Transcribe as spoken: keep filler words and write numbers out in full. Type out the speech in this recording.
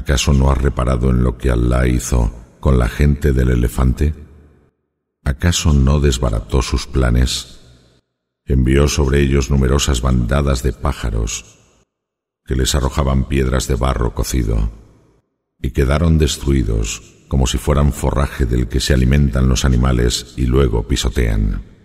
¿Acaso no has reparado en lo que Alá hizo con la gente del elefante? ¿Acaso no desbarató sus planes? Envió sobre ellos numerosas bandadas de pájaros que les arrojaban piedras de barro cocido y quedaron destruidos como si fueran forraje del que se alimentan los animales y luego pisotean.